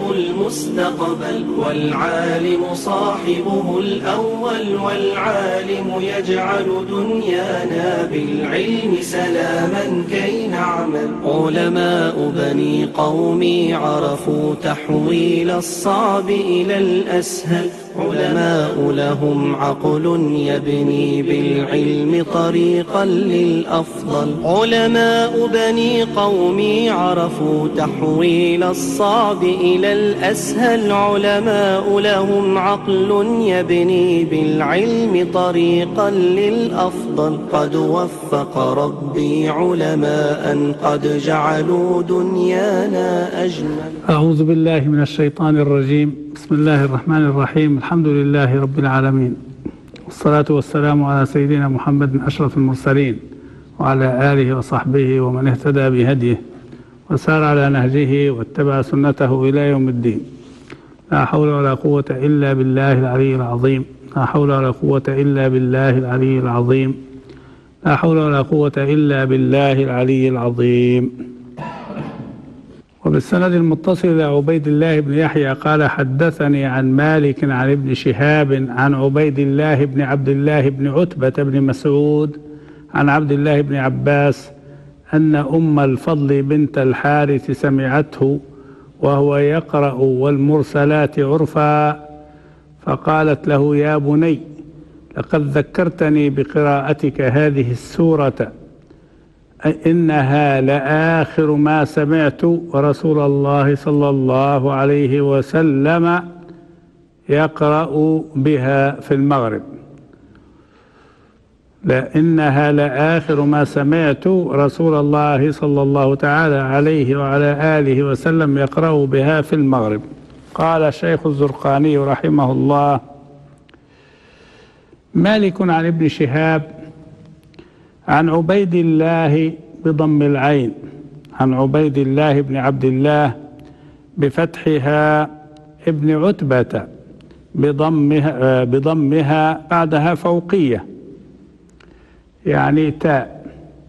المستقبل، والعالم صاحبه الأول، والعالم يجعل دنيانا بالعلم سلاما كي نعمل. علماء بني قومي عرفوا تحويل الصعب إلى الأسهل، علماء لهم عقل يبني بالعلم طريقا للأفضل. علماء بني قومي عرفوا تحويل الصعب إلى الأسهل، علماء لهم عقل يبني بالعلم طريقا للأفضل. قد وفق ربي علماء قد جعلوا دنيانا أجمل. أعوذ بالله من الشيطان الرجيم. بسم الله الرحمن الرحيم. الحمد لله رب العالمين، والصلاة والسلام على سيدنا محمد أشرف المرسلين، وعلى آله وصحبه ومن اهتدى بهديه وسار على نهجه واتبع سنته إلى يوم الدين. لا حول ولا قوة إلا بالله العلي العظيم. لا حول ولا قوة إلا بالله العلي العظيم. لا حول ولا قوة إلا بالله العلي العظيم. وبالسند المتصل إلى عبيد الله بن يحيى قال: حدثني عن مالك عن ابن شهاب عن عبيد الله بن عبد الله بن عتبة بن مسعود عن عبد الله بن عباس أن أم الفضل بنت الحارث سمعته وهو يقرأ والمرسلات عرفا، فقالت له: يا بني، لقد ذكرتني بقراءتك هذه السورة، إنها لآخر ما سمعت رسول الله صلى الله عليه وسلم يقرأ بها في المغرب. إنها لآخر ما سمعت رسول الله صلى الله تعالى عليه وعلى آله وسلم يقرأ بها في المغرب. قال الشيخ الزرقاني رحمه الله: مالك عن ابن شهاب عن عبيد الله بضم العين، عن عبيد الله بن عبد الله بفتحها ابن عتبة بضمها بعدها فوقية يعني تاء.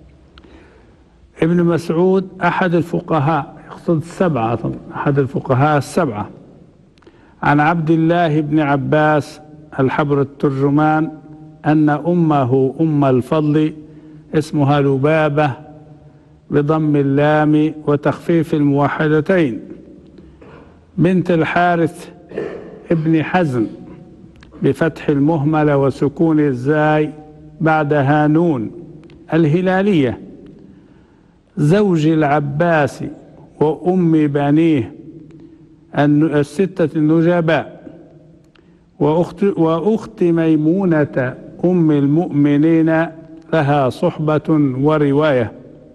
ابن مسعود أحد الفقهاء، يقصد السبعة، أحد الفقهاء السبعة. عن عبد الله بن عباس الحبر الترجمان أن أمه أم الفضل اسمها لبابة بضم اللام وتخفيف الموحدتين بنت الحارث ابن حزم بفتح المهملة وسكون الزاي بعدها نون الهلالية، زوج العباس وأم بنيه الستة النجباء، وأخت ميمونة أم المؤمنين لها صحبة ورواية.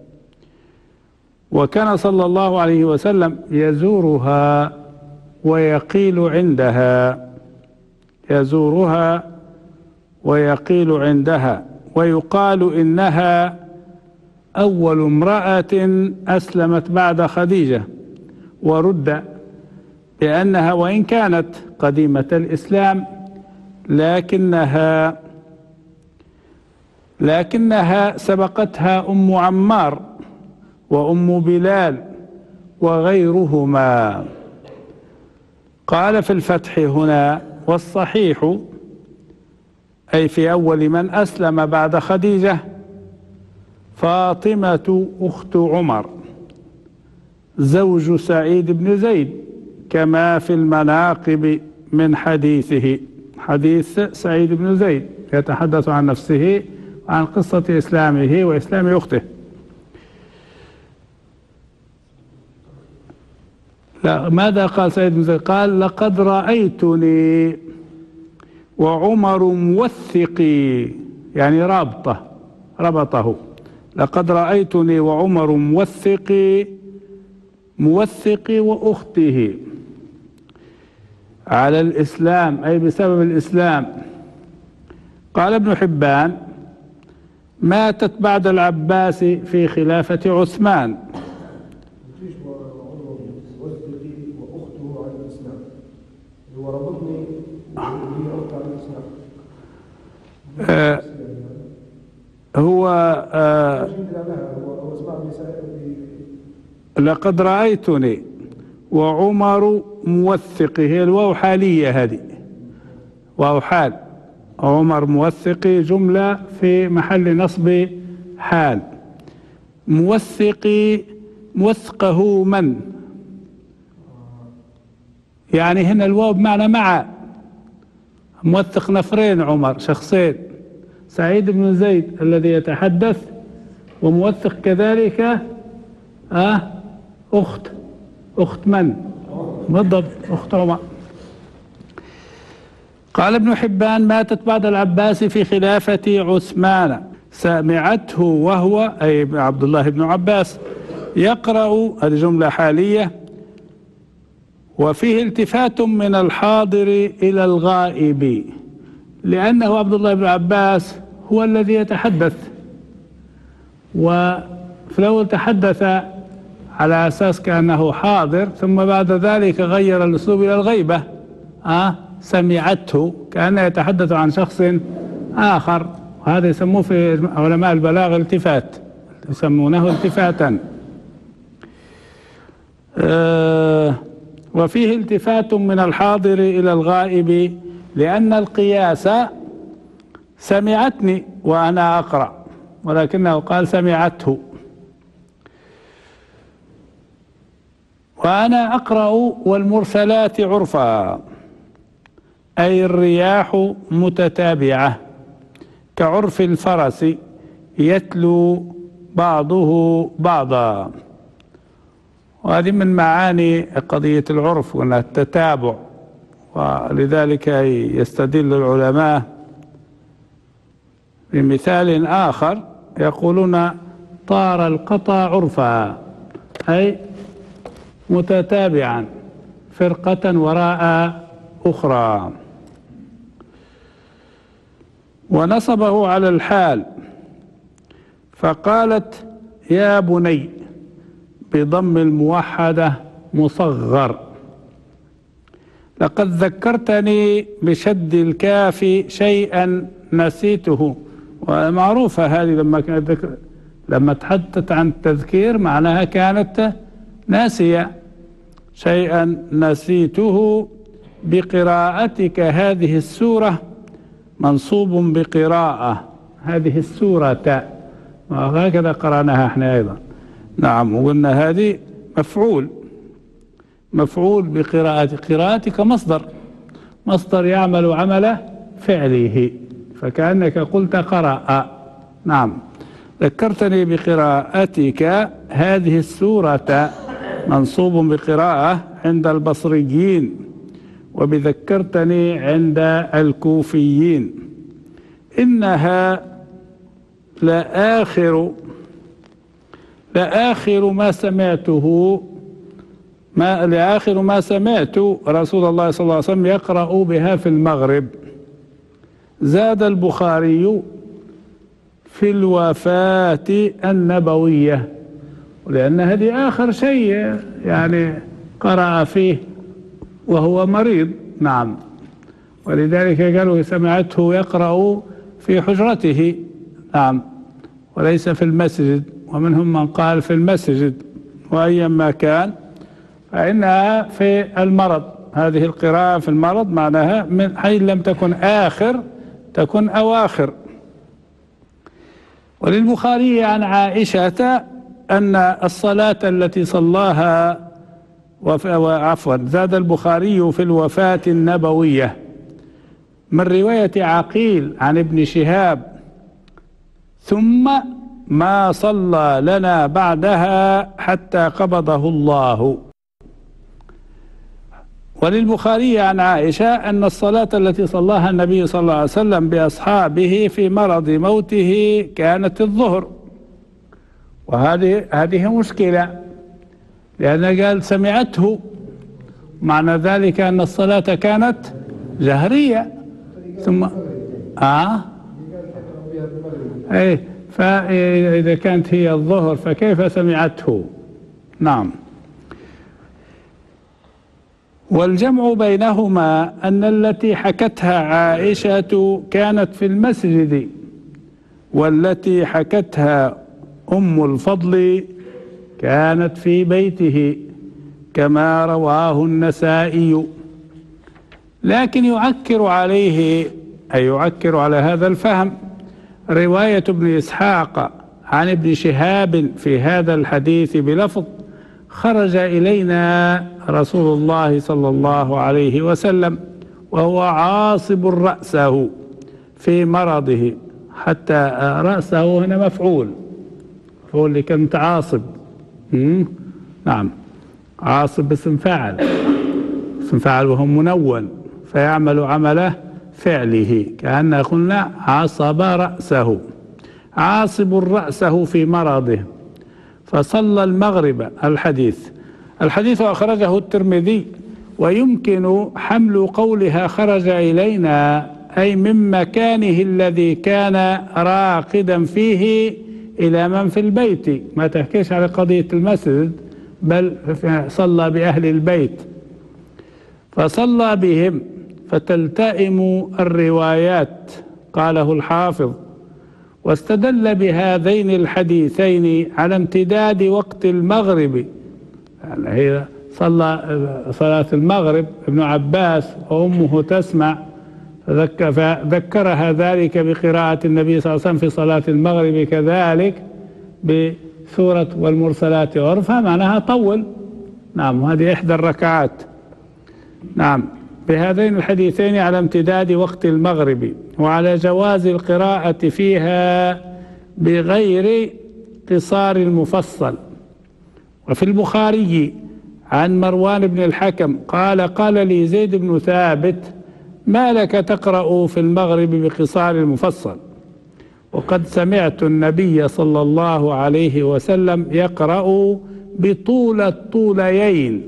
وكان صلى الله عليه وسلم يزورها ويقيل عندها، يزورها ويقيل عندها، ويقال إنها أول امرأة أسلمت بعد خديجة، ورد بأنها وإن كانت قديمة الإسلام لكنها سبقتها أم عمار وأم بلال وغيرهما. قال في الفتح هنا: والصحيح أي في أول من أسلم بعد خديجة فاطمة أخت عمر زوج سعيد بن زيد، كما في المناقب من حديثه، حديث سعيد بن زيد يتحدث عن نفسه وعن قصة إسلامه وإسلام أخته. لا، ماذا قال سعيد بن زيد؟ قال: لقد رأيتني وعمر موثقي، يعني ربطه. لقد رأيتني وعمر موثقي وأخته على الإسلام، أي بسبب الإسلام. قال ابن حبان: ماتت بعد العباس في خلافة عثمان. لقد رأيتني وعمر موثق، هي الواو حالية هذه، واو حال. عمر موثق جملة في محل نصب حال. موثقه من، يعني هنا الواو بمعنى مع. موثق نفرين، عمر شخصين، سعيد بن زيد الذي يتحدث، وموثق كذلك أخت من بالضبط؟ أخت عمر. قال ابن حبان: ماتت بعد العباس في خلافة عثمان، سمعته وهو أي عبد الله بن عباس يقرأ، هذه جملة حالية، وفيه التفات من الحاضر إلى الغائب، لأنه عبد الله بن عباس هو الذي يتحدث، فلو تحدث على أساس كأنه حاضر ثم بعد ذلك غير الأسلوب إلى الغيبة، سمعته كأنه يتحدث عن شخص آخر، وهذا يسموه في علماء البلاغة التفات، يسمونه التفاتا. وفيه التفات من الحاضر إلى الغائب، لأن القياس سمعتني وأنا أقرأ، ولكنه قال سمعته. وأنا أقرأ والمرسلات عرفا، أي الرياح متتابعة كعرف الفرس يتلو بعضه بعضا. وهذه من معاني قضية العرف وأن التتابع، ولذلك يستدل العلماء بمثال آخر يقولون: طار القطا عرفا، أي متتابعا فرقة وراء أخرى. ونصبه على الحال، فقالت: يا بني بضم الموحدة مصغر، لقد ذكرتني بشد الكاف شيئا نسيته. ومعروفة هذه لما تحدثت عن التذكير معناها كانت ناسية. شيئا نسيته بقراءتك هذه السورة، منصوب بقراءة هذه السورة، وهكذا قرأناها احنا أيضا. نعم، وقلنا هذه مفعول قراءتك مصدر يعمل عمل فعله، فكأنك قلت قرأ. نعم، ذكرتني بقراءتك هذه السورة، منصوب بقراءة عند البصريين، وبذكرتني عند الكوفيين. إنها لآخر ما سمعته، لآخر ما سمعت رسول الله صلى الله عليه وسلم يقرأ بها في المغرب. زاد البخاري في الوفاة النبوية، ولأن هذه آخر شيء يعني قرأ فيه وهو مريض. نعم، ولذلك قالوا سمعته يقرأ في حجرته، نعم، وليس في المسجد. ومنهم من قال في المسجد، وأيما كان فإنها في المرض. هذه القراءة في المرض معناها من حيث لم تكن آخر تكن أواخر. وللبخاري عن عائشة أن الصلاة التي صلاها زاد البخاري في الوفاة النبوية من رواية عقيل عن ابن شهاب: ثم ما صلى لنا بعدها حتى قبضه الله. وللبخاري عن عائشة أن الصلاة التي صلاها النبي صلى الله عليه وسلم بأصحابه في مرض موته كانت الظهر، وهذه مشكلة، لأن قال سمعته، معنى ذلك أن الصلاة كانت جهرية. ثم أي، فإذا كانت هي الظهر فكيف سمعته؟ نعم. والجمع بينهما أن التي حكتها عائشة كانت في المسجد، والتي حكتها أم الفضل كانت في بيته، كما رواه النسائي. لكن يعكر عليه، أي يعكر على هذا الفهم، رواية ابن إسحاق عن ابن شهاب في هذا الحديث بلفظ: خرج إلينا رسول الله صلى الله عليه وسلم وهو عاصب رأسه في مرضه. حتى رأسه هنا مفعول اللي كان متعاصب. نعم، عاصب اسم فاعل، اسم فاعل وهو منون، فيعمل عمله فعله، كأن قلنا عصب رأسه، عاصب رأسه في مرضه، فصلى المغرب. الحديث أخرجه الترمذي. ويمكن حمل قولها خرج إلينا أي من مكانه الذي كان راقدا فيه إلى من في البيت، ما تحكيش على قضية المسجد، بل صلى بأهل البيت، فصلى بهم فتلتئم الروايات، قاله الحافظ. واستدل بهذين الحديثين على امتداد وقت المغرب، يعني هي صلى صلاة المغرب ابن عباس وأمه تسمع، فذكرها ذلك بقراءة النبي صلى الله عليه وسلم في صلاة المغرب كذلك بسورة والمرسلات عرفا، معناها طول. نعم، وهذه إحدى الركعات. نعم، بهذين الحديثين على امتداد وقت المغرب وعلى جواز القراءة فيها بغير قصار المفصل. وفي البخاري عن مروان بن الحكم قال لي زيد بن ثابت: ما لك تقرأ في المغرب بقصار المفصل؟ وقد سمعت النبي صلى الله عليه وسلم يقرأ بطول الطوليين،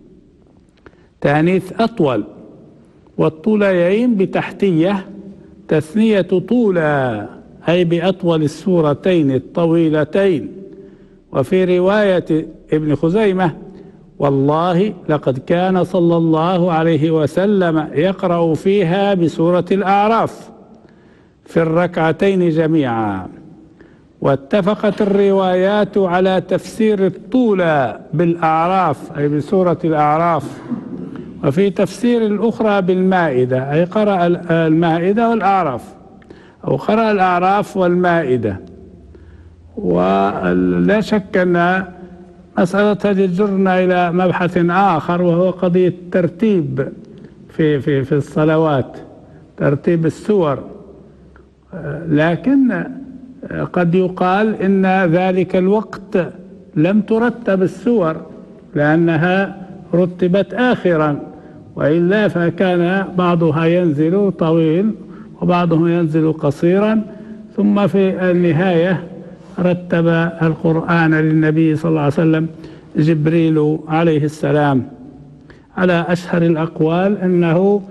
تانيث أطول، والطوليين بتحتية تثنية طولا، أي بأطول السورتين الطويلتين. وفي رواية ابن خزيمة: والله لقد كان صلى الله عليه وسلم يقرأ فيها بسورة الأعراف في الركعتين جميعا. واتفقت الروايات على تفسير الطولى بالأعراف، أي بسورة الأعراف، وفي تفسير الأخرى بالمائدة، أي قرأ المائدة والأعراف، أو قرأ الأعراف والمائدة. ولا شك أن مسألة هذه تجرنا إلى مبحث آخر، وهو قضية الترتيب في الصلوات، ترتيب السور. لكن قد يقال إن ذلك الوقت لم ترتب السور لأنها رتبت آخرا، وإلا فكان بعضها ينزل طويل وبعضه ينزل قصيرا، ثم في النهاية رتب القرآن للنبي صلى الله عليه وسلم جبريل عليه السلام. على أشهر الأقوال أنه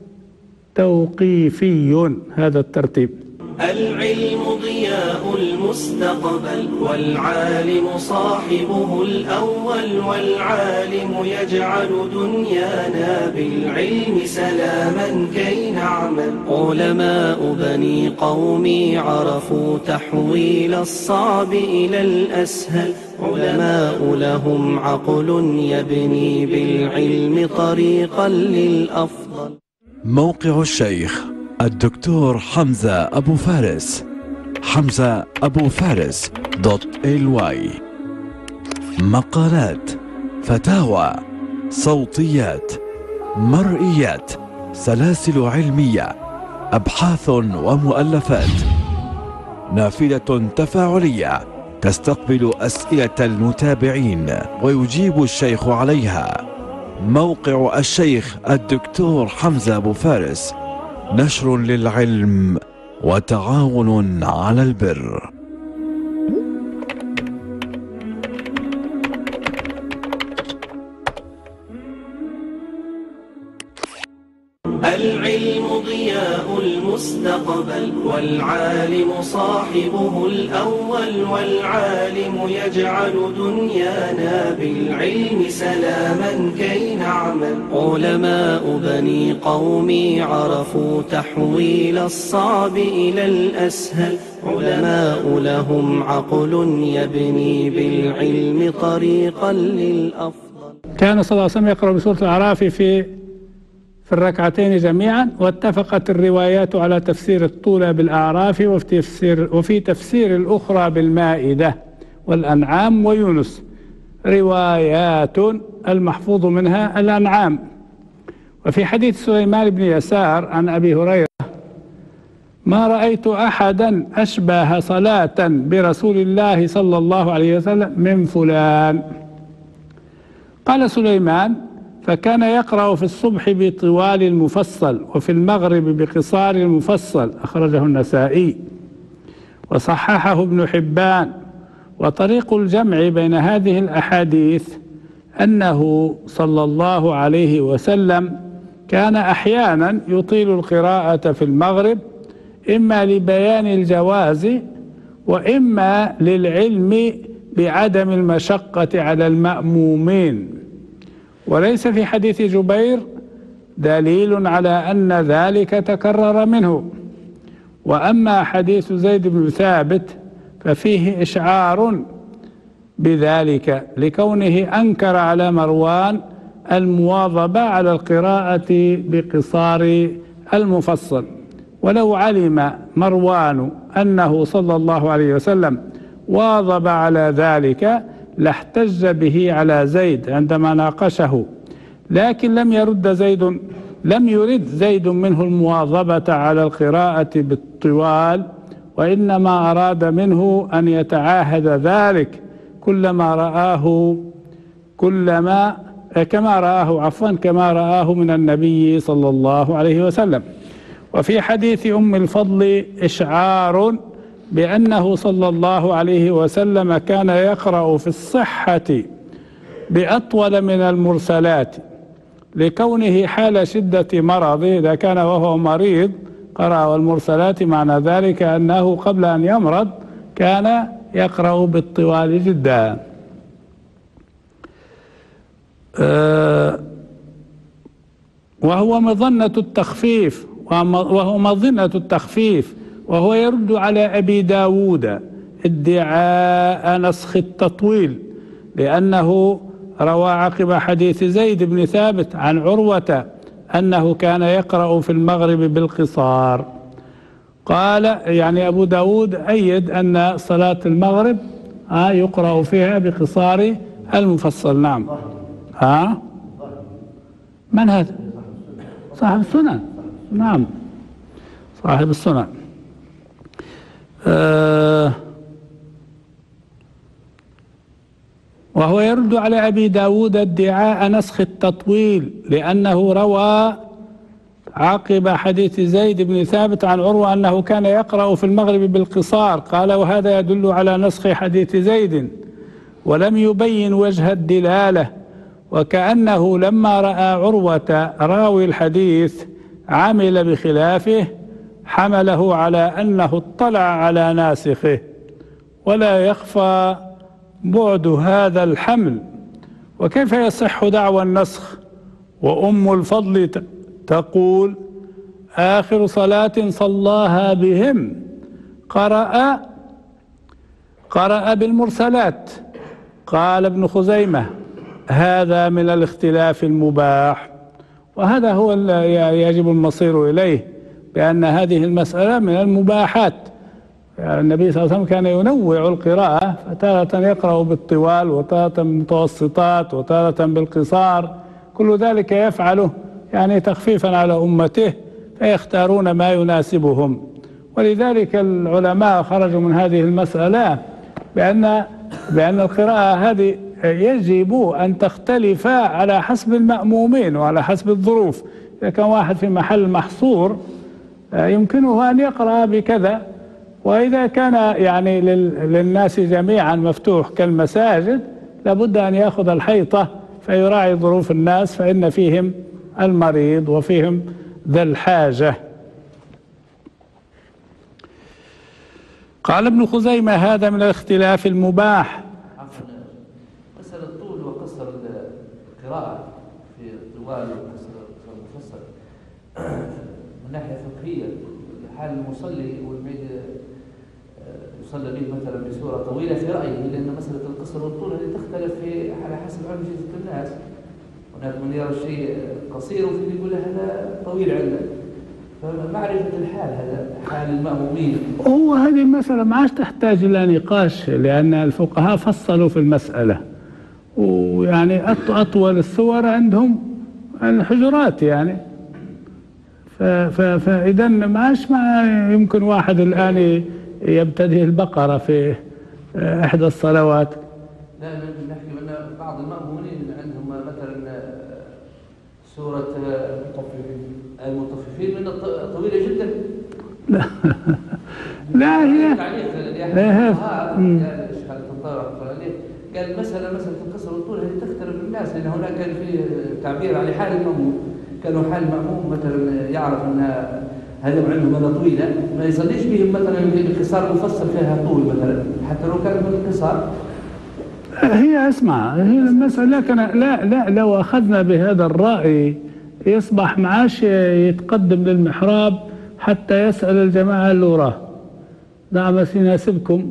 توقيفي هذا الترتيب. العلم ضياء المستقبل، والعالم صاحبه الأول، والعالم يجعل دنيانا بالعلم سلاما كي نعمل. علماء بني قومي عرفوا تحويل الصعب إلى الأسهل، علماء لهم عقل يبني بالعلم طريقا للأفضل. موقع الشيخ الدكتور حمزة أبو فارس، حمزة.ly. مقالات، فتاوى، صوتيات، مرئيات، سلاسل علمية، أبحاث ومؤلفات، نافذة تفاعلية تستقبل أسئلة المتابعين ويجيب الشيخ عليها. موقع الشيخ الدكتور حمزة أبو فارس، نشر للعلم وتعاون على البر. العلم ضياء المستقبل، والعالم صاحبه الأول، والعالم يجعل دنيانا بالعلم سلاما كي نعمل. علماء بني قومي عرفوا تحويل الصعب إلى الأسهل، علماء لهم عقل يبني بالعلم طريقا للأفضل. كان صلى الله عليه وسلم يقرأ بسورة الأعراف في الركعتين جميعا، واتفقت الروايات على تفسير الطول بالأعراف وفي تفسير الأخرى بالمائدة والأنعام ويونس. روايات المحفوظ منها الأنعام. وفي حديث سليمان بن يسار عن أبي هريرة: ما رأيت أحدا أشبه صلاة برسول الله صلى الله عليه وسلم من فلان. قال سليمان: فكان يقرأ في الصبح بطوال المفصل وفي المغرب بقصار المفصل. أخرجه النسائي وصححه ابن حبان. وطريق الجمع بين هذه الأحاديث أنه صلى الله عليه وسلم كان أحيانا يطيل القراءة في المغرب، إما لبيان الجواز وإما للعلم بعدم المشقة على المأمومين. وليس في حديث جبير دليل على أن ذلك تكرر منه. وأما حديث زيد بن ثابت ففيه إشعار بذلك لكونه أنكر على مروان المواظبة على القراءة بقصار المفصل. ولو علم مروان أنه صلى الله عليه وسلم واظب على ذلك لاحتج به على زيد عندما ناقشه، لكن لم يرد زيد منه المواظبة على القراءة بالطوال، وإنما أراد منه أن يتعاهد ذلك كما رآه من النبي صلى الله عليه وسلم. وفي حديث أم الفضل إشعار بأنه صلى الله عليه وسلم كان يقرأ في الصحة بأطول من المرسلات، لكونه حال شدة مرضه إذا كان وهو مريض قرأ والمرسلات، معنى ذلك أنه قبل أن يمرض كان يقرأ بالطوال جدا. وهو مظنة التخفيف، وهو يرد على أبي داود ادعاء نسخ التطويل، لأنه روى عقب حديث زيد بن ثابت عن عروة أنه كان يقرأ في المغرب بالقصار. قال يعني أبو داود أيد أن صلاة المغرب يقرأ فيها بقصار المفصل. نعم. من هذا؟ صاحب السنن. نعم، صاحب السنن. وهو يرد على أبي داود ادعاء نسخ التطويل، لأنه روى عقب حديث زيد بن ثابت عن عروة أنه كان يقرأ في المغرب بالقصار. قال: وهذا يدل على نسخ حديث زيد، ولم يبين وجه الدلالة، وكأنه لما رأى عروة راوي الحديث عمل بخلافه حمله على أنه اطلع على ناسخه، ولا يخفى بعد هذا الحمل. وكيف يصح دعوى النسخ وأم الفضل تقول: آخر صلاة صلاها بهم قرأ بالمرسلات. قال ابن خزيمة: هذا من الاختلاف المباح، وهذا هو يجب المصير إليه، بأن هذه المسألة من المباحات. يعني النبي صلى الله عليه وسلم كان ينوع القراءة، فتارة يقرأ بالطوال وتارة بالمتوسطات وتارة بالقصار، كل ذلك يفعله يعني تخفيفا على أمته، فيختارون ما يناسبهم. ولذلك العلماء خرجوا من هذه المسألة بأن القراءة هذه يجب أن تختلف على حسب المأمومين وعلى حسب الظروف. إذا كان واحد في محل محصور يمكنه أن يقرأ بكذا، وإذا كان يعني للناس جميعا مفتوح كالمساجد لابد أن يأخذ الحيطة فيراعي ظروف الناس، فإن فيهم المريض وفيهم ذا الحاجة. قال ابن خزيمة: هذا من الاختلاف المباح. مسألة طول وقصر القراءة في طوال وقصر المفصل من ناحية فقهية، حال المصلي والميت يصلي به مثلا بسورة طويلة في رأيه، لأن مسألة القصر والطول هذه تختلف على حسب علم الناس. هناك من يرى الشيء قصير وفي يقول هذا طويل عنده. فمعرفة الحال هذا حال المأمومين. هذه المسألة ما عادش تحتاج إلى نقاش، لأن الفقهاء فصلوا في المسألة، ويعني أطول السور عندهم الحجرات يعني. فإذا ما عادش يمكن واحد الآن يبتدئ البقرة في إحدى الصلوات. لا نحكي أن بعض المأمومين عندهم مثلا سورة المطففين من طويلة جدا. لا هي قال مسألة تنقصر الطول هذه تختلف الناس، لأن هناك كان في تعبير على حال المأموم. كانوا حال المأموم مثلا يعرف أن هذا عنده مدى طويلة ما يصليش بهم مثلا القصار مفصل فيها طول مثلا حتى لو كان بالقصار. هي اسمع، هي المسألة لكن لا لو أخذنا بهذا الرأي يصبح معاش يتقدم للمحراب حتى يسأل الجماعة اللي وراه: نعم يناسبكم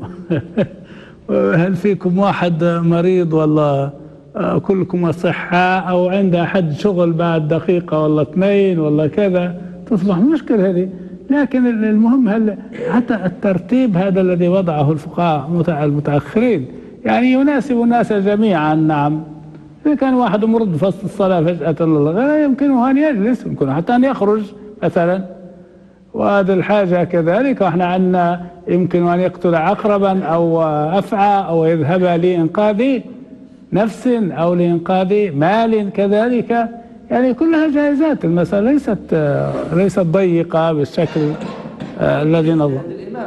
هل فيكم واحد مريض ولا كلكم أصحاء، أو عنده أحد شغل بعد دقيقة ولا 2 ولا كذا، تصبح مشكلة هذه. لكن المهم حتى الترتيب هذا الذي وضعه الفقهاء المتأخرين يعني يناسب الناس جميعا. نعم، إذا كان واحد مرض في الصلاة فجأة لا يمكنه أن يجلس، يمكنه حتى أن يخرج مثلا، وهذه الحاجة كذلك. وإحنا عندنا يمكن أن يقتل عقربا أو أفعى أو يذهب لإنقاذ نفس أو لإنقاذ مال كذلك، يعني كلها جائزات. المسألة ليست ضيقة بالشكل الذي نظر.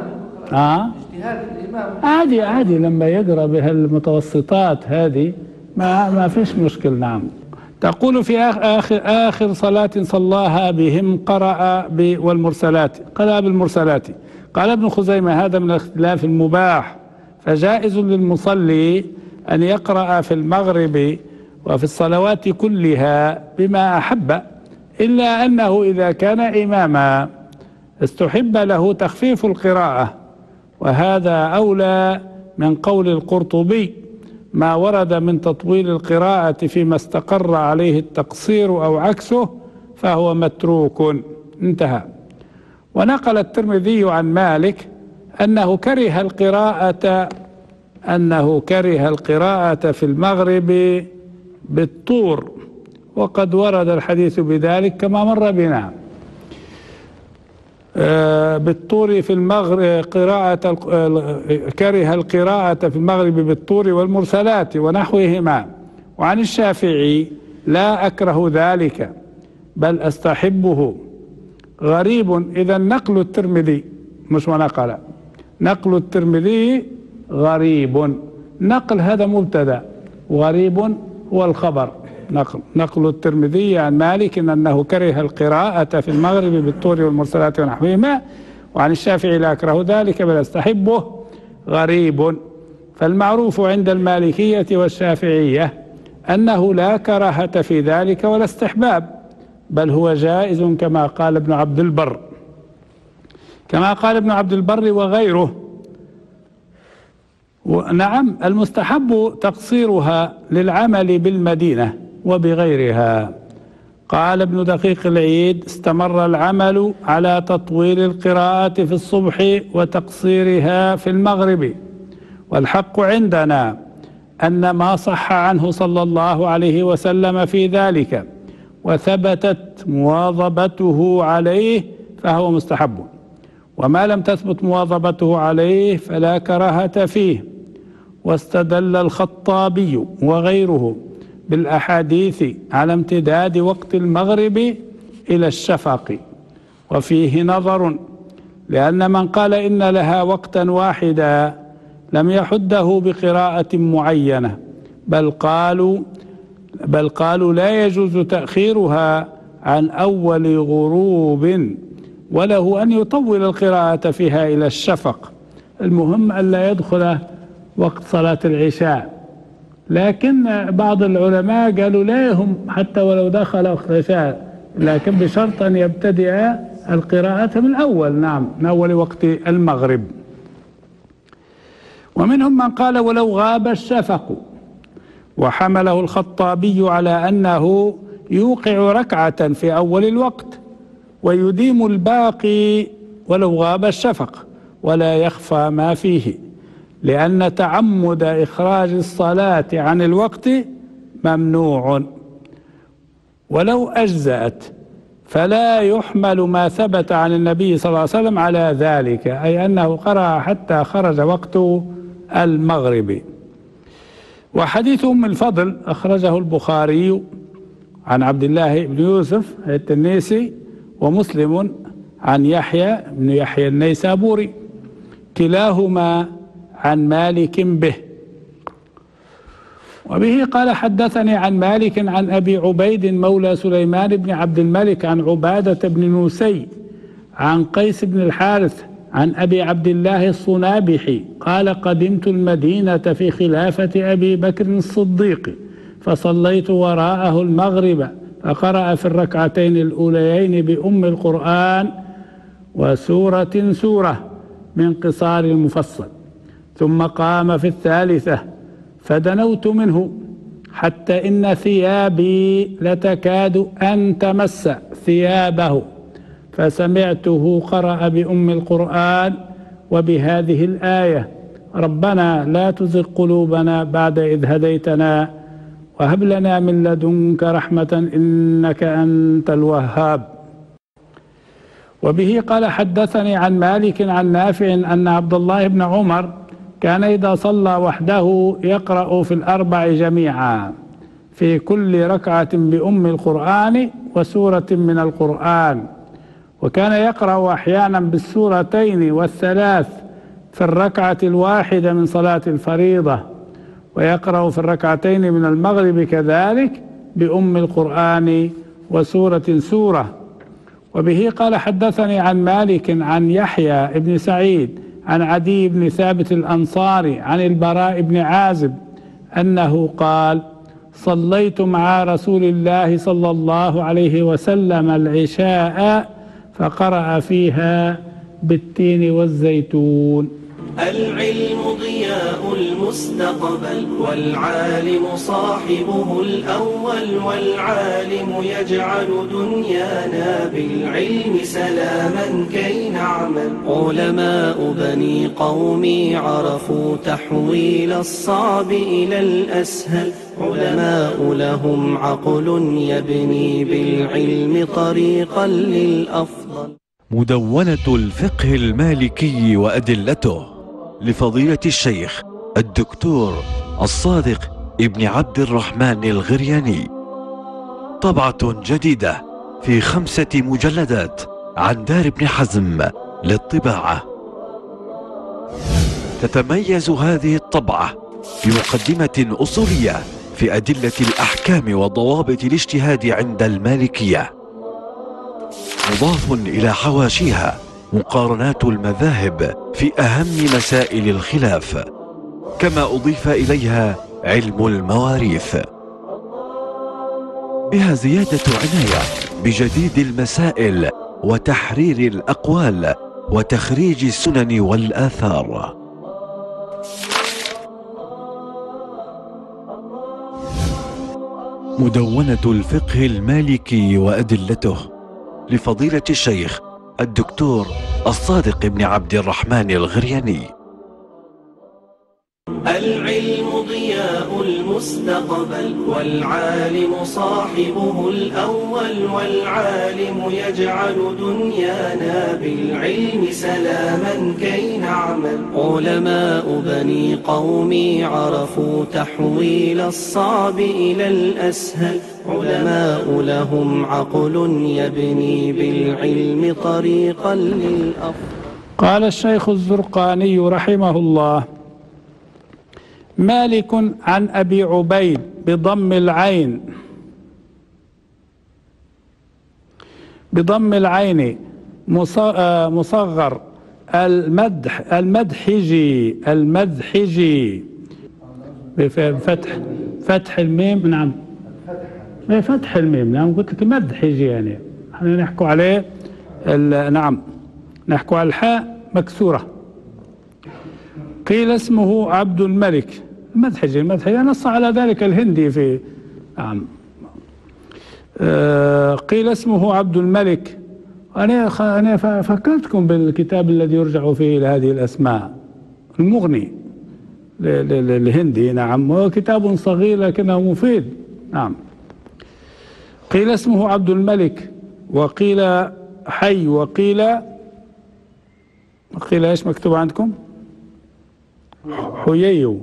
اجتهاد الإمام عادي لما يقرأ بهالمتوسطات هذه ما فيش مشكل. نعم. تقول في آخر صلاة صلاها بهم قرأ والمرسلات، قرأ بالمرسلات. قال ابن خزيمة: هذا من الاختلاف المباح، فجائز للمصلي أن يقرأ في المغرب وفي الصلوات كلها بما أحب، إلا أنه إذا كان إماما استحب له تخفيف القراءة، وهذا أولى من قول القرطبي: ما ورد من تطويل القراءة فيما استقر عليه التقصير أو عكسه فهو متروك. انتهى. ونقل الترمذي عن مالك أنه كره القراءة في المغرب بالطور، وقد ورد الحديث بذلك كما مر بنا. بالطور في المغرب كره القراءة في المغرب بالطور والمرسلات ونحوهما. وعن الشافعي: لا أكره ذلك بل أستحبه. غريب. إذا نقل الترمذي مش ونقل، نقل الترمذي غريب. نقل هذا مبتدأ، غريب هو الخبر. نقل الترمذي عن مالك أنه كره القراءة في المغرب بالطور والمرسلات ونحوهما، وعن الشافعي: لا أكره ذلك بل أستحبه. غريب. فالمعروف عند المالكية والشافعية أنه لا كراهة في ذلك ولا استحباب، بل هو جائز كما قال ابن عبد البر وغيره. نعم، المستحب تقصيرها للعمل بالمدينة وبغيرها. قال ابن دقيق العيد: استمر العمل على تطويل القراءة في الصبح وتقصيرها في المغرب، والحق عندنا أن ما صح عنه صلى الله عليه وسلم في ذلك وثبتت مواظبته عليه فهو مستحب، وما لم تثبت مواظبته عليه فلا كراهة فيه. واستدل الخطابي وغيره بالأحاديث على امتداد وقت المغرب إلى الشفق، وفيه نظر، لأن من قال إن لها وقتا واحدا لم يحده بقراءة معينة، بل قالوا لا يجوز تأخيرها عن أول غروب، وله أن يطول القراءة فيها إلى الشفق. المهم ألا يدخل وقت صلاة العشاء. لكن بعض العلماء قالوا لا يهم حتى ولو دخل وقت العشاء، لكن بشرط أن يبتدئ القراءة من أول، نعم، من أول وقت المغرب. ومنهم من قال ولو غاب الشفق، وحمله الخطابي على أنه يوقع ركعة في أول الوقت ويديم الباقي ولو غاب الشفق ولا يخفى ما فيه، لأن تعمد إخراج الصلاة عن الوقت ممنوع، ولو أجزأت فلا يحمل ما ثبت عن النبي صلى الله عليه وسلم على ذلك، أي أنه قرأ حتى خرج وقت المغرب. وحديث أم الفضل أخرجه البخاري عن عبد الله بن يوسف التنيسي ومسلم عن يحيى بن يحيى النيسابوري، كلاهما عن مالك به. وبه قال حدثني عن مالك عن أبي عبيد مولى سليمان بن عبد الملك عن عبادة بن نوسي عن قيس بن الحارث عن أبي عبد الله الصنابحي قال قدمت المدينة في خلافة أبي بكر الصديق فصليت وراءه المغرب فقرأ في الركعتين الأوليين بأم القرآن وسورة سورة من قصار المفصل، ثم قام في الثالثة فدنوت منه حتى إن ثيابي لتكاد أن تمس ثيابه، فسمعته قرأ بأم القرآن وبهذه الآية: ربنا لا تزغ قلوبنا بعد إذ هديتنا وهب لنا من لدنك رحمة إنك أنت الوهاب. وبه قال حدثني عن مالك عن نافع أن عبد الله بن عمر كان إذا صلى وحده يقرأ في الأربع جميعا في كل ركعة بأم القرآن وسورة من القرآن، وكان يقرأ أحيانا بالسورتين والثلاث في الركعة الواحدة من صلاة الفريضة، ويقرأ في الركعتين من المغرب كذلك بأم القرآن وسورة سورة. وبه قال حدثني عن مالك عن يحيى بن سعيد عن عدي بن ثابت الأنصاري عن البراء بن عازب أنه قال: صليت مع رسول الله صلى الله عليه وسلم العشاء فقرأ فيها بالتين والزيتون. العلم ضياء المستقبل والعالم صاحبه الأول، والعالم يجعل دنيانا بالعلم سلاما كي نعمل. علماء بني قومي عرفوا تحويل الصعب إلى الأسهل، علماء لهم عقل يبني بالعلم طريقا للأفضل. مدونة الفقه المالكي وأدلته لفضيلة الشيخ الدكتور الصادق ابن عبد الرحمن الغرياني، طبعة جديدة في 5 مجلدات عن دار ابن حزم للطباعة. تتميز هذه الطبعة بمقدمة أصولية في أدلة الأحكام وضوابط الاجتهاد عند المالكية، مضاف إلى حواشيها مقارنات المذاهب في أهم مسائل الخلاف، كما أضيف إليها علم المواريث، بها زيادة عناية بجديد المسائل وتحرير الأقوال وتخريج السنن والآثار. مدونة الفقه المالكي وأدلته لفضيلة الشيخ الدكتور الصادق بن عبد الرحمن الغرياني. العلم ضياء المستقبل والعالم صاحبه الأول، والعالم يجعل دنيانا بالعلم سلاما كي نعمل. علماء بني قومي عرفوا تحويل الصعب إلى الأسهل، علماء لهم عقل يبني بالعلم طريقا للأفضل. قال الشيخ الزرقاني رحمه الله: مالك عن أبي عبيد بضم العين مصغر المدحجي بفتح الميم. نعم فتح الميم. نعم قلت لك مدحجي، يعني احنا نحكوا عليه نعم نحكوا على الحاء مكسورة. قيل اسمه عبد الملك المدحجي نص على ذلك الهندي في نعم. قيل اسمه عبد الملك. أنا فكرتكم بالكتاب الذي يرجع فيه إلى هذه الأسماء، المغني الهندي. نعم، هو كتاب صغير لكنه مفيد. نعم. قيل اسمه عبد الملك، وقيل حي، وقيل ايش مكتوب عندكم؟ حيي.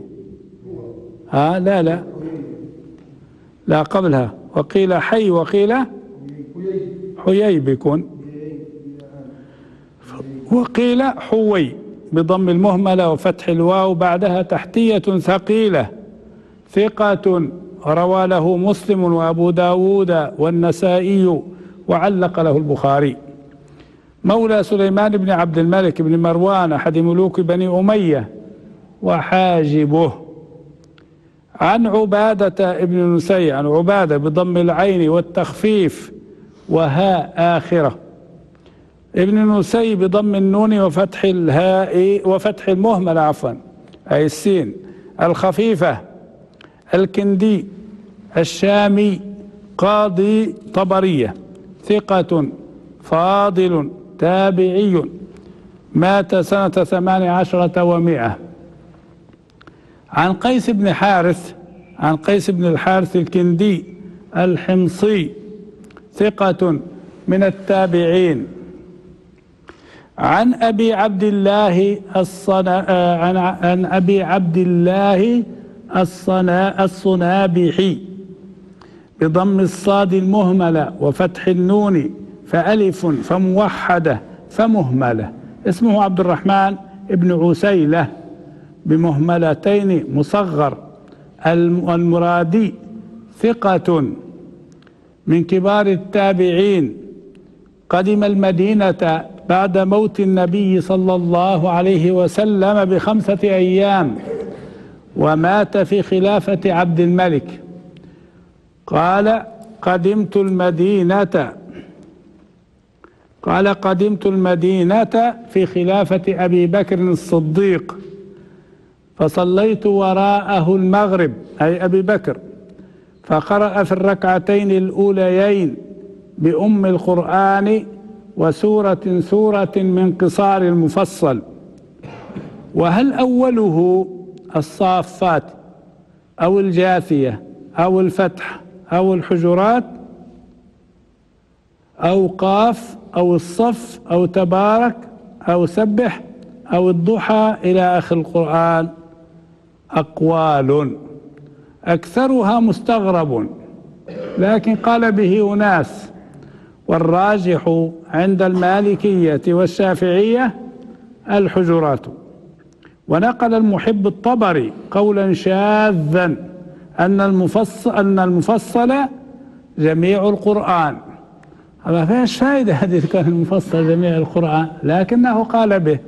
لا قبلها. وقيل حي وقيل حيي بيكون، وقيل حوي بضم المهملة وفتح الواو بعدها تحتية ثقيلة، ثقة، روى له مسلم وأبو داود والنسائي وعلق له البخاري. مولى سليمان بن عبد الملك بن مروان أحد ملوك بني أمية وحاجبه. عن عبادة ابن نسي، عن عبادة بضم العين والتخفيف وهاء آخرة، ابن نسي بضم النون وفتح الهاء وفتح المهمل عفوا أي السين الخفيفة، الكندي الشامي قاضي طبرية، ثقة فاضل تابعي، مات سنة 18 و100. عن قيس بن حارث، عن قيس بن الحارث الكندي الحمصي، ثقة من التابعين. عن أبي عبد الله عن أبي عبد الله الصنابحي بضم الصاد المهملة وفتح النون فألف فموحدة فمهملة، اسمه عبد الرحمن ابن عسيلة بمهملتين مصغر، المرادي، ثقة من كبار التابعين، قدم المدينة بعد موت النبي صلى الله عليه وسلم ب5 أيام، ومات في خلافة عبد الملك. قال قدمت المدينة في خلافة أبي بكر الصديق، فصليت وراءه المغرب أي أبي بكر، فقرأ في الركعتين الأوليين بأم القرآن وسورة من قصار المفصل. وهل أوله الصافات أو الجاثية أو الفتح أو الحجرات أو قاف أو الصف أو تبارك أو سبح أو الضحى إلى آخر القرآن؟ أقوال أكثرها مستغرب، لكن قال به أناس، والراجح عند المالكية والشافعية الحجرات. ونقل المحب الطبري قولا شاذا أن المفصل جميع القرآن. هذا فيش فائدة هذه كان المفصل جميع القرآن، لكنه قال به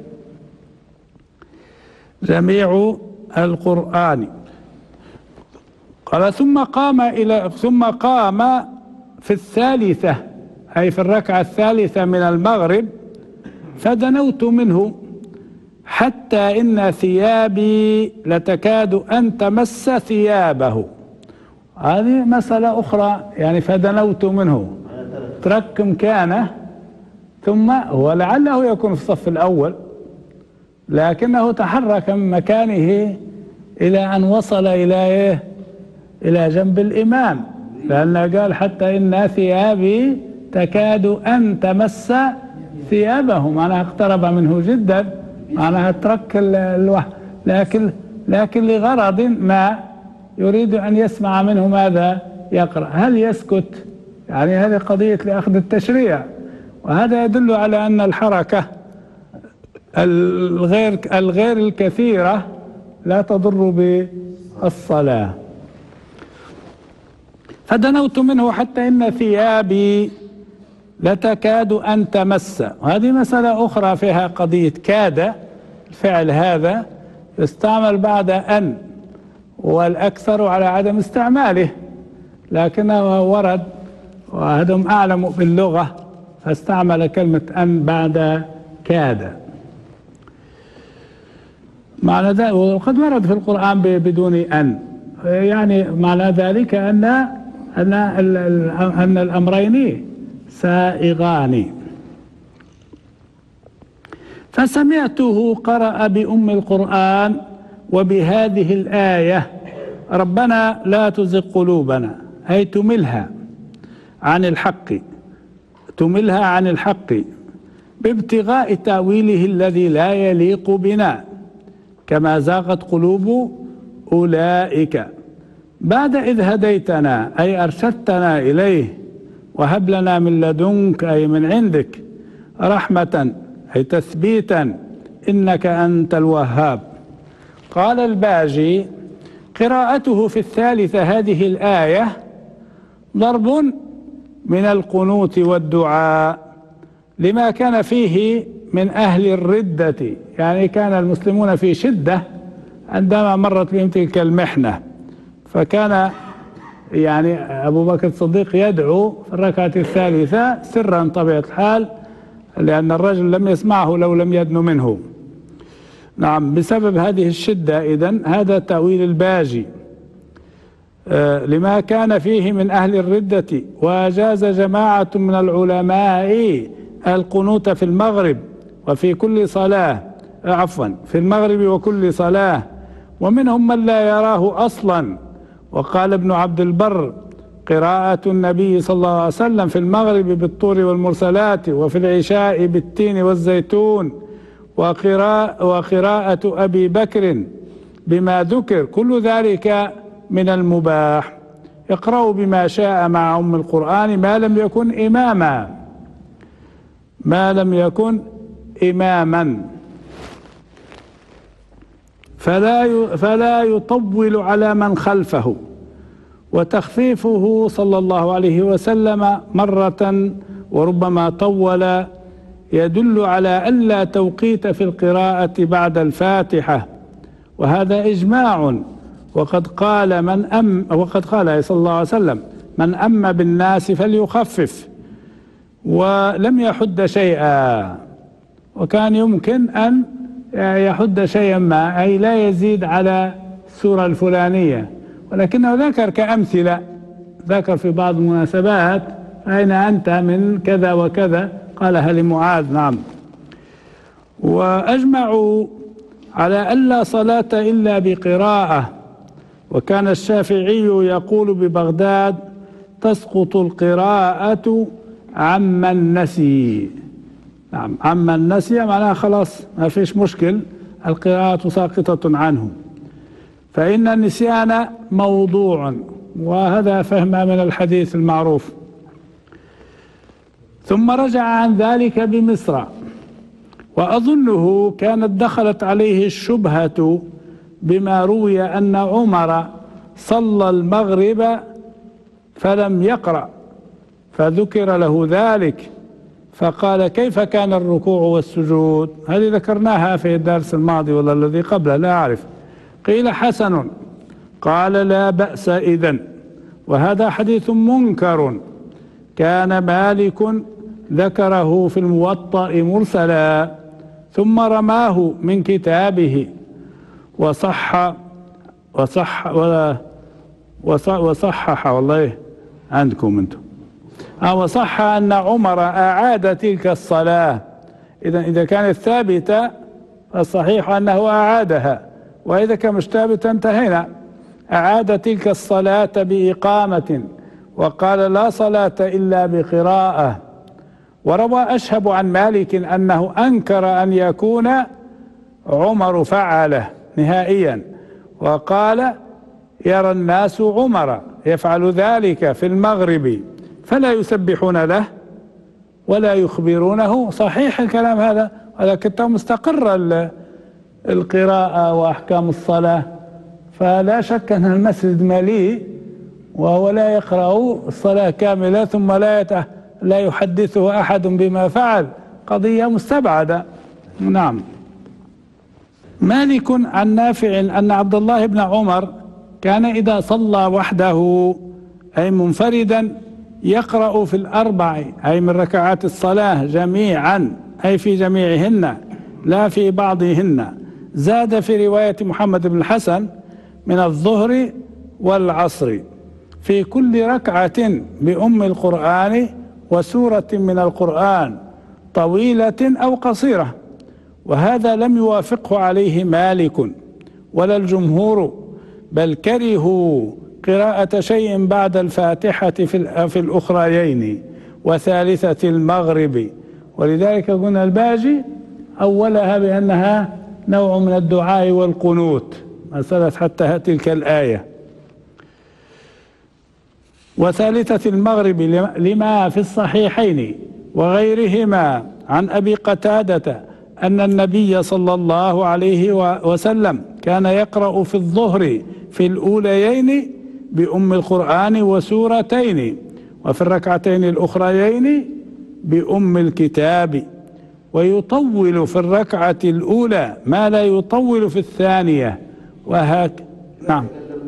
جميع القرآن. قال ثم قام في الثالثة أي في الركعة الثالثة من المغرب، فدنوت منه حتى إن ثيابي لتكاد أن تمس ثيابه. هذه مسألة أخرى، يعني فدنوت منه ترك مكانه، ثم ولعله يكون في الصف الأول، لكنه تحرك من مكانه إلى أن وصل إلى إلى جنب الإمام، لأنه قال حتى إن ثيابي تكاد أن تمس ثيابه، معناها اقترب منه جدا، معناها ترك الوحي، لكن لغرض ما يريد أن يسمع منه ماذا يقرأ. هل يسكت؟ يعني هذه قضية لأخذ التشريع، وهذا يدل على أن الحركة الغير الكثيرة لا تضر بالصلاة. فدنوت منه حتى إن ثيابي لتكاد أن تمس. هذه مسألة أخرى فيها قضية كاد، الفعل هذا يستعمل بعد أن، والأكثر على عدم استعماله، لكنه ورد وهذم أعلم باللغة فاستعمل كلمة أن بعد كاد. معنى ذلك، وقد ورد في القرآن بدون أن، يعني معنى ذلك أن الأمرين سائغان. فسمعته قرأ بأم القرآن وبهذه الآية: ربنا لا تزغ قلوبنا، أي تملها عن الحق بابتغاء تأويله الذي لا يليق بنا، كما زاغت قلوب أولئك بعد إذ هديتنا، أي أرشدتنا إليه، وهب لنا من لدنك، أي من عندك، رحمة، أي تثبيتا، إنك أنت الوهاب. قال الباجي: قراءته في الثالثة هذه الآية ضرب من القنوت والدعاء لما كان فيه من أهل الردة، يعني كان المسلمون في شدة عندما مرت بهم تلك المحنة، فكان يعني أبو بكر الصديق يدعو في الركعة الثالثة سرا طبيعة الحال، لأن الرجل لم يسمعه لو لم يدن منه. نعم، بسبب هذه الشدة. إذن هذا تأويل الباجي لما كان فيه من أهل الردة. وأجاز جماعة من العلماء القنوت في المغرب وفي كل صلاة، في المغرب وكل صلاة، ومنهم من لا يراه أصلا. وقال ابن عبد البر: قراءة النبي صلى الله عليه وسلم في المغرب بالطور والمرسلات، وفي العشاء بالتين والزيتون، وقراءة أبي بكر بما ذكر، كل ذلك من المباح. اقرأوا بما شاء مع أم القرآن ما لم يكن إماما فلا يطول على من خلفه. وتخفيفه صلى الله عليه وسلم مرة وربما طول يدل على ألا توقيت في القراءة بعد الفاتحة، وهذا إجماع. وقد قال صلى الله عليه وسلم: من أم بالناس فليخفف، ولم يحد شيئا. وكان يمكن أن يحد شيئا ما، أي لا يزيد على السورة الفلانية، ولكنه ذكر كأمثلة، ذكر في بعض المناسبات: أين أنت من كذا وكذا، قالها لمعاذ. نعم. وأجمعوا على ألا صلاة إلا بقراءة. وكان الشافعي يقول ببغداد: تسقط القراءة عمن نسي. نعم، عمن نسي معناها خلاص ما فيش مشكل، القراءة ساقطة عنه، فإن النسيان موضوع، وهذا فهم من الحديث المعروف. ثم رجع عن ذلك بمصر، وأظنه كانت دخلت عليه الشبهة بما روي أن عمر صلى المغرب فلم يقرأ، فذكر له ذلك فقال: كيف كان الركوع والسجود؟ هذه ذكرناها في الدرس الماضي ولا الذي قبله، لا أعرف. قيل: حسن. قال: لا بأس إذن. وهذا حديث منكر، كان مالك ذكره في الموطأ مرسلا ثم رماه من كتابه، وصحح والله عندكم انتم، وصح أن عمر أعاد تلك الصلاة. إذا كانت ثابتة فالصحيح أنه أعادها، وإذا كان مش ثابتة انتهينا. أعاد تلك الصلاة بإقامة، وقال: لا صلاة إلا بقراءة. وروى أشهب عن مالك أنه أنكر أن يكون عمر فعله نهائيا، وقال: يرى الناس عمر يفعل ذلك في المغرب فلا يسبحون له ولا يخبرونه. صحيح الكلام هذا، ولكن مستقر القراءة وأحكام الصلاة، فلا شك أن المسجد مليء وهو لا يقرأ الصلاة كاملة ثم لا يحدثه أحد بما فعل، قضية مستبعدة. نعم. مالك عن نافع أن عبد الله بن عمر كان إذا صلى وحده أي منفردا يقرأ في الأربع، أي من ركعات الصلاة جميعا، أي في جميعهن لا في بعضهن، زاد في رواية محمد بن الحسن من الظهر والعصر في كل ركعة بأم القرآن وسورة من القرآن طويلة أو قصيرة، وهذا لم يوافقه عليه مالك ولا الجمهور، بل كرهوا قراءة شيء بعد الفاتحة في الأخريين وثالثة المغرب، ولذلك قلنا الباجي أولها بأنها نوع من الدعاء والقنوت، مسألة حتى تلك الآية. وثالثة المغرب لما في الصحيحين وغيرهما عن أبي قتادة أن النبي صلى الله عليه وسلم كان يقرأ في الظهر في الأوليين بأم القرآن وسورتين، وفي الركعتين الأخريين بأم الكتاب، ويطول في الركعة الأولى ما لا يطول في الثانية. نعم.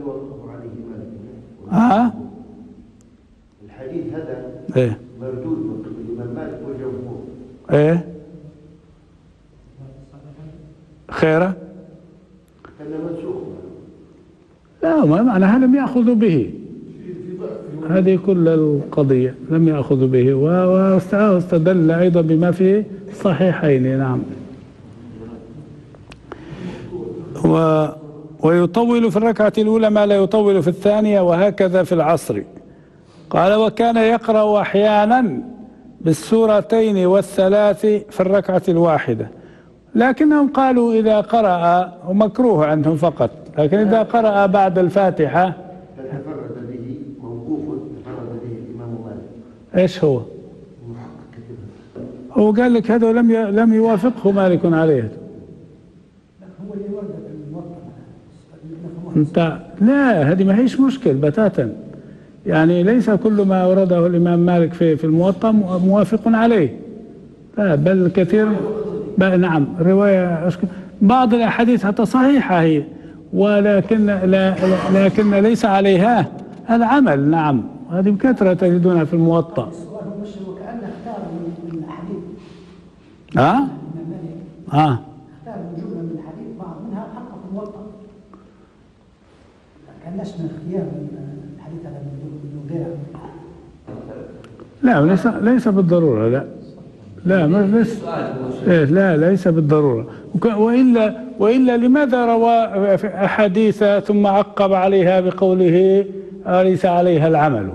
الحديث هذا ايه مردود من قبل الإمام مالك والجمهور. ايه خيره كان منسوخ. لا، ما معناها لم يأخذوا به، هذه كل القضية لم يأخذوا به، واستدل أيضا بما في الصحيحين. نعم. ويطول في الركعة الأولى ما لا يطول في الثانية، وهكذا في العصر. قال وكان يقرأ أحيانا بالسورتين والثلاث في الركعة الواحدة، لكنهم قالوا إذا قرأ ومكروه عندهم فقط، لكن إذا قرأ بعد الفاتحة تفرد به موقوف، تفرد به الإمام مالك. إيش هو؟ هو قال لك هذا لم يوافقه مالك عليه. انت لا، هذه ما هيش مشكل بتاتا، يعني ليس كل ما ورده الإمام مالك في الموطأ موافق عليه، لا بل كثير. نعم، رواية بعض الأحاديث حتى صحيحة هي، لكن ليس عليها العمل. نعم، هذه بكثرة تجدونها في الموطأ. وكأنه اختار من الأحاديث. اختار من جملة من الحديث بعض منها حقق في الموطأ. كان ليس من اختيار الحديث هذا من غيره. لا، ليس بالضرورة. لا ليس بالضرورة. وإلا لماذا روى أحاديث ثم عقب عليها بقوله ليس عليها العمل؟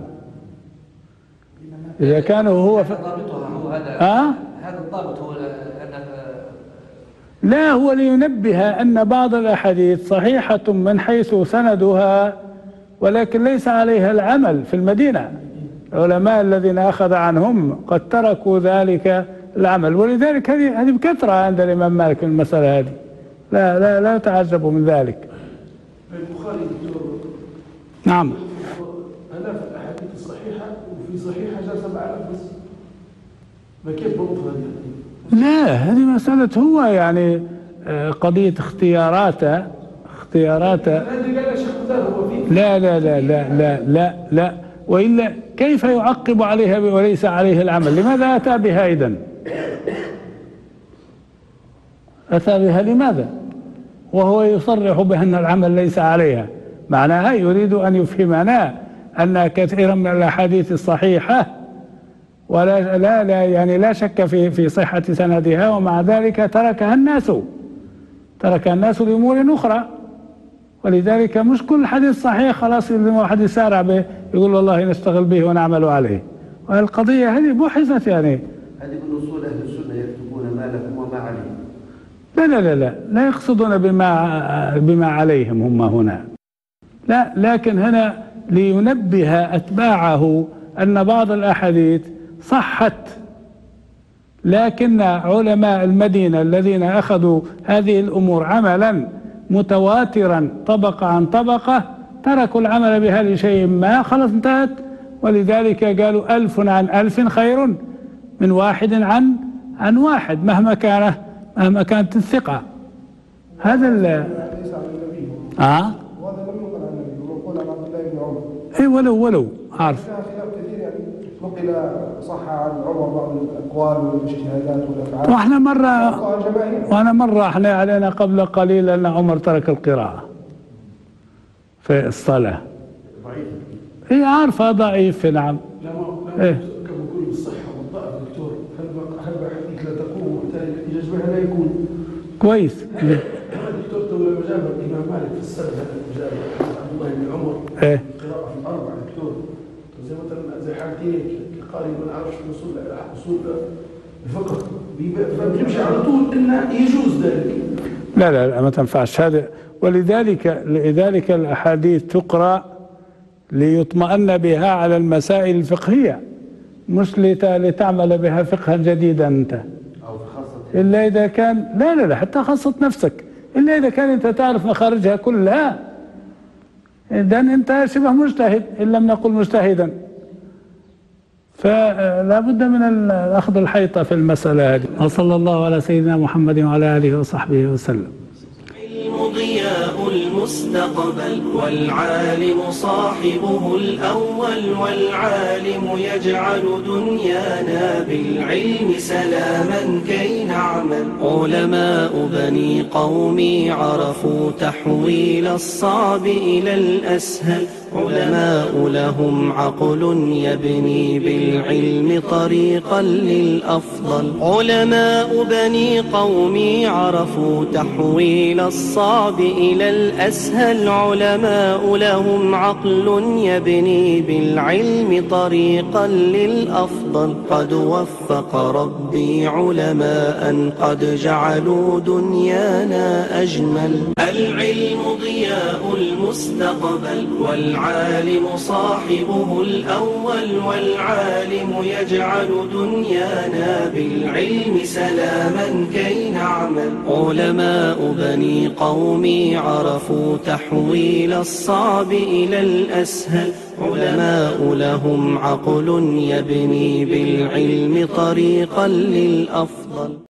إذا كان هو هذا الضابط هو لا، هو لينبه أن بعض الأحاديث صحيحة من حيث سندها، ولكن ليس عليها العمل في المدينة. العلماء الذين أخذ عنهم قد تركوا ذلك العمل، ولذلك هذه بكثرة عند الإمام مالك في المسألة هذه. لا تعجبوا من ذلك. البخاري نعم. آلاف الأحاديث الصحيحة، وفي صحيحة جاء 7,000 بس. ما كيف ضبط هذه؟ لا، هذه مسألة هو يعني قضية اختياراته. لا وإلا كيف يعقب عليها وليس عليه العمل؟ لماذا أتى بها إذن؟ أتى بها لماذا؟ وهو يصرح بأن العمل ليس عليها، معناها يريد أن يفهمنا أن كثيرا من الأحاديث الصحيحة لا شك في صحة سندها، ومع ذلك تركها الناس لأمور أخرى. ولذلك مش كل حديث صحيح خلاص واحد يسارع به يقول والله نشتغل به ونعمل عليه. والقضية هذه بحثت يعني. هذه من أصول أهل السنة، يكتبون ما لهم وما عليهم. لا يقصدون بما عليهم هم هنا، لا، لكن هنا لينبه أتباعه أن بعض الأحاديث صحت، لكن علماء المدينة الذين أخذوا هذه الأمور عملا متواترا طبقة عن طبقة تركوا العمل بها لشيء ما، خلاص انتهت. ولذلك قالوا 1000 عن 1000 خير من واحد عن واحد، مهما كانت الثقة. هذا ليس عن النبي. وهذا لم يقل عن النبي، ويقول عن عبد الله بن عمر. ولو عارف. فيها خلاف كثير يعني. نقل صح عن عمر بعض الأقوال والاجتهادات والأفعال. وأنا مرة احنا علينا قبل قليل أن عمر ترك القراءة في الصلاة. ضعيف. هي عارفة ضعيف نعم. لا كما يقول بالصحة والضعف دكتور، هل حديث لا تقوم حتى يجبرها لا يكون كويس. دكتور تو لما جاب الإمام مالك في السنة جاب عبد الله بن عمر قراءة في الأربع دكتور، زي مثلا زي حالتين قارئ ما نعرفش وصول الفقه فبيمشي على طول إنه يجوز ذلك. لا ما تنفعش هذا، لذلك الأحاديث تقرأ ليطمئن بها على المسائل الفقهية، مش لتعمل بها فقها جديدا أنت، أو خاصة إلا إذا كان لا حتى خاصة نفسك، إلا إذا كان أنت تعرف مخارجها كلها، إذن أنت شبه مجتهد إن لم نقل مجتهدا، فلا بد من أخذ الحيطة في المسألة هذه. وصلى الله على سيدنا محمد وعلى آله وصحبه وسلم. ضياء المستقبل والعالم صاحبه الأول، والعالم يجعل دنيانا بالعلم سلاما كي نعمل. علماء بني قومي عرفوا تحويل الصعب إلى الأسهل، علماء لهم عقل يبني بالعلم طريقا للأفضل. علماء بني قومي عرفوا تحويل الصعب إلى الأسهل، علماء لهم عقل يبني بالعلم طريقا للأفضل. قد وفق ربي علماء قد جعلوا دنيانا أجمل. العلم ضياء المستقبل والعالم صاحبه الأول، والعالم يجعل دنيانا بالعلم سلاما كي نعمل. علماء بني قومي عرفوا تحويل الصعب إلى الأسهل، علماء لهم عقل يبني بالعلم طريقا للأفضل.